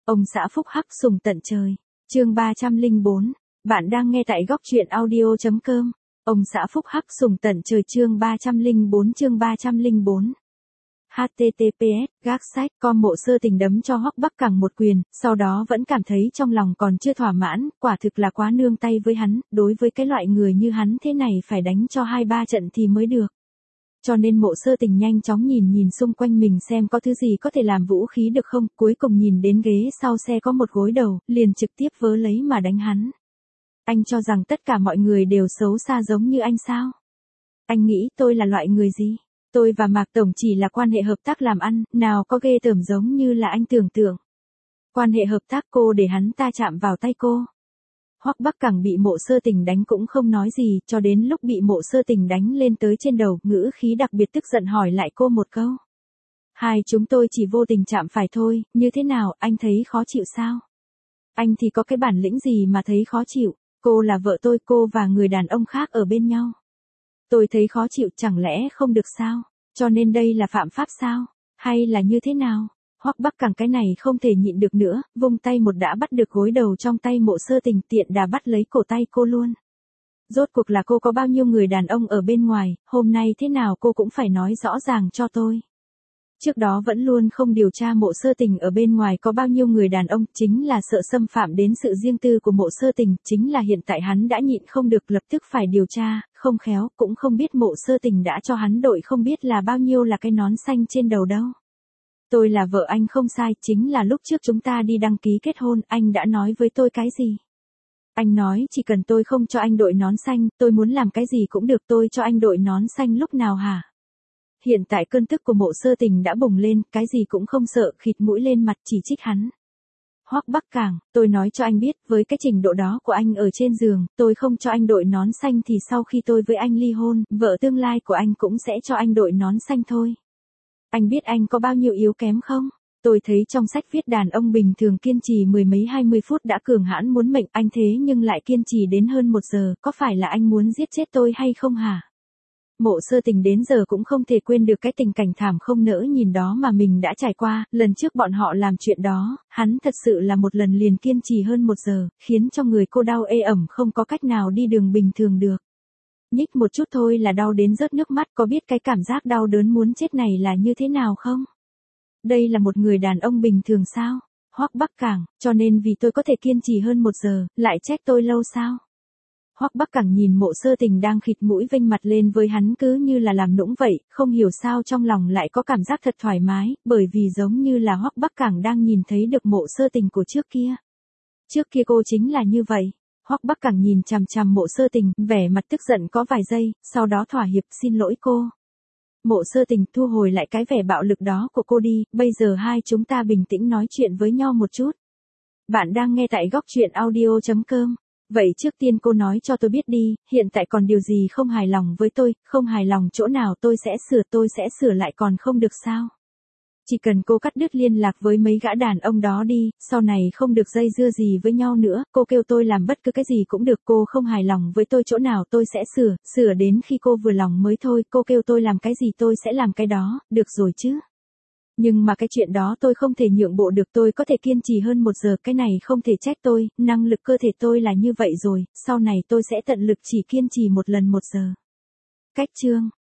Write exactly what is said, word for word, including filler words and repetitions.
Ông xã phúc hắc sùng tận trời. Chương ba trăm lẻ bốn. Bạn đang nghe tại góc truyện audio chấm com. Ông xã phúc hắc sùng tận trời chương ba trăm lẻ bốn chương ba trăm lẻ bốn. H T T P S gác sách com Mộ Sơ Tình đấm cho Hoắc Bắc Cẳng một quyền, sau đó vẫn cảm thấy trong lòng còn chưa thỏa mãn, quả thực là quá nương tay với hắn, đối với cái loại người như hắn thế này phải đánh cho hai ba trận thì mới được. Cho nên Mộ Sơ Tình nhanh chóng nhìn nhìn xung quanh mình xem có thứ gì có thể làm vũ khí được không, cuối cùng nhìn đến ghế sau xe có một gối đầu, liền trực tiếp vớ lấy mà đánh hắn. Anh cho rằng tất cả mọi người đều xấu xa giống như anh sao? Anh nghĩ tôi là loại người gì? Tôi và Mạc Tổng chỉ là quan hệ hợp tác làm ăn, nào có ghê tởm giống như là anh tưởng tượng. Quan hệ hợp tác cô để hắn ta chạm vào tay cô. Hoắc Bắc Cẳng bị Mộ Sơ Tình đánh cũng không nói gì, cho đến lúc bị Mộ Sơ Tình đánh lên tới trên đầu, ngữ khí đặc biệt tức giận hỏi lại cô một câu. Hai chúng tôi chỉ vô tình chạm phải thôi, như thế nào, anh thấy khó chịu sao? Anh thì có cái bản lĩnh gì mà thấy khó chịu, cô là vợ tôi, cô và người đàn ông khác ở bên nhau. Tôi thấy khó chịu, chẳng lẽ không được sao? Cho nên đây là phạm pháp sao? Hay là như thế nào? Hoắc Bắc Cẳng cái này không thể nhịn được nữa, vung tay một đã bắt được gối đầu trong tay Mộ Sơ Tình, tiện đà bắt lấy cổ tay cô luôn. Rốt cuộc là cô có bao nhiêu người đàn ông ở bên ngoài, hôm nay thế nào cô cũng phải nói rõ ràng cho tôi. Trước đó vẫn luôn không điều tra Mộ Sơ Tình ở bên ngoài có bao nhiêu người đàn ông, chính là sợ xâm phạm đến sự riêng tư của Mộ Sơ Tình, chính là hiện tại hắn đã nhịn không được lập tức phải điều tra, không khéo, cũng không biết Mộ Sơ Tình đã cho hắn đội không biết là bao nhiêu là cái nón xanh trên đầu đâu. Tôi là vợ anh không sai, chính là lúc trước chúng ta đi đăng ký kết hôn, anh đã nói với tôi cái gì? Anh nói chỉ cần tôi không cho anh đội nón xanh, tôi muốn làm cái gì cũng được, tôi cho anh đội nón xanh lúc nào hả? Hiện tại cơn tức của Mộ Sơ Tình đã bùng lên, cái gì cũng không sợ, khịt mũi lên mặt chỉ trích hắn. Hoắc Bắc Cẳng, tôi nói cho anh biết, với cái trình độ đó của anh ở trên giường, tôi không cho anh đội nón xanh thì sau khi tôi với anh ly hôn, vợ tương lai của anh cũng sẽ cho anh đội nón xanh thôi. Anh biết anh có bao nhiêu yếu kém không? Tôi thấy trong sách viết đàn ông bình thường kiên trì mười mấy hai mươi phút đã cường hãn muốn mệnh, anh thế nhưng lại kiên trì đến hơn một giờ, có phải là anh muốn giết chết tôi hay không hả? Mộ Sơ Tình đến giờ cũng không thể quên được cái tình cảnh thảm không nỡ nhìn đó mà mình đã trải qua, lần trước bọn họ làm chuyện đó, hắn thật sự là một lần liền kiên trì hơn một giờ, khiến cho người cô đau ê ẩm không có cách nào đi đường bình thường được. Nhích một chút thôi là đau đến rớt nước mắt, có biết cái cảm giác đau đớn muốn chết này là như thế nào không? Đây là một người đàn ông bình thường sao? Hoắc Bắc Cẳng, cho nên vì tôi có thể kiên trì hơn một giờ, lại trách tôi lâu sao? Hoắc Bắc Cẳng nhìn Mộ Sơ Tình đang khịt mũi vênh mặt lên với hắn cứ như là làm nũng vậy, không hiểu sao trong lòng lại có cảm giác thật thoải mái, bởi vì giống như là Hoắc Bắc Cẳng đang nhìn thấy được Mộ Sơ Tình của trước kia. Trước kia cô chính là như vậy. Hoắc Bắc Cẳng nhìn chằm chằm Mộ Sơ Tình, vẻ mặt tức giận có vài giây, sau đó thỏa hiệp xin lỗi cô. Mộ Sơ Tình thu hồi lại cái vẻ bạo lực đó của cô đi, bây giờ hai chúng ta bình tĩnh nói chuyện với nhau một chút. Bạn đang nghe tại góc truyện audio chấm com. Vậy trước tiên cô nói cho tôi biết đi, hiện tại còn điều gì không hài lòng với tôi, không hài lòng chỗ nào tôi sẽ sửa, tôi sẽ sửa lại còn không được sao? Chỉ cần cô cắt đứt liên lạc với mấy gã đàn ông đó đi, sau này không được dây dưa gì với nhau nữa, cô kêu tôi làm bất cứ cái gì cũng được, cô không hài lòng với tôi chỗ nào tôi sẽ sửa, sửa đến khi cô vừa lòng mới thôi, cô kêu tôi làm cái gì tôi sẽ làm cái đó, được rồi chứ? Nhưng mà cái chuyện đó tôi không thể nhượng bộ được, tôi có thể kiên trì hơn một giờ, cái này không thể trách tôi, năng lực cơ thể tôi là như vậy rồi, sau này tôi sẽ tận lực chỉ kiên trì một lần một giờ. Cách chương,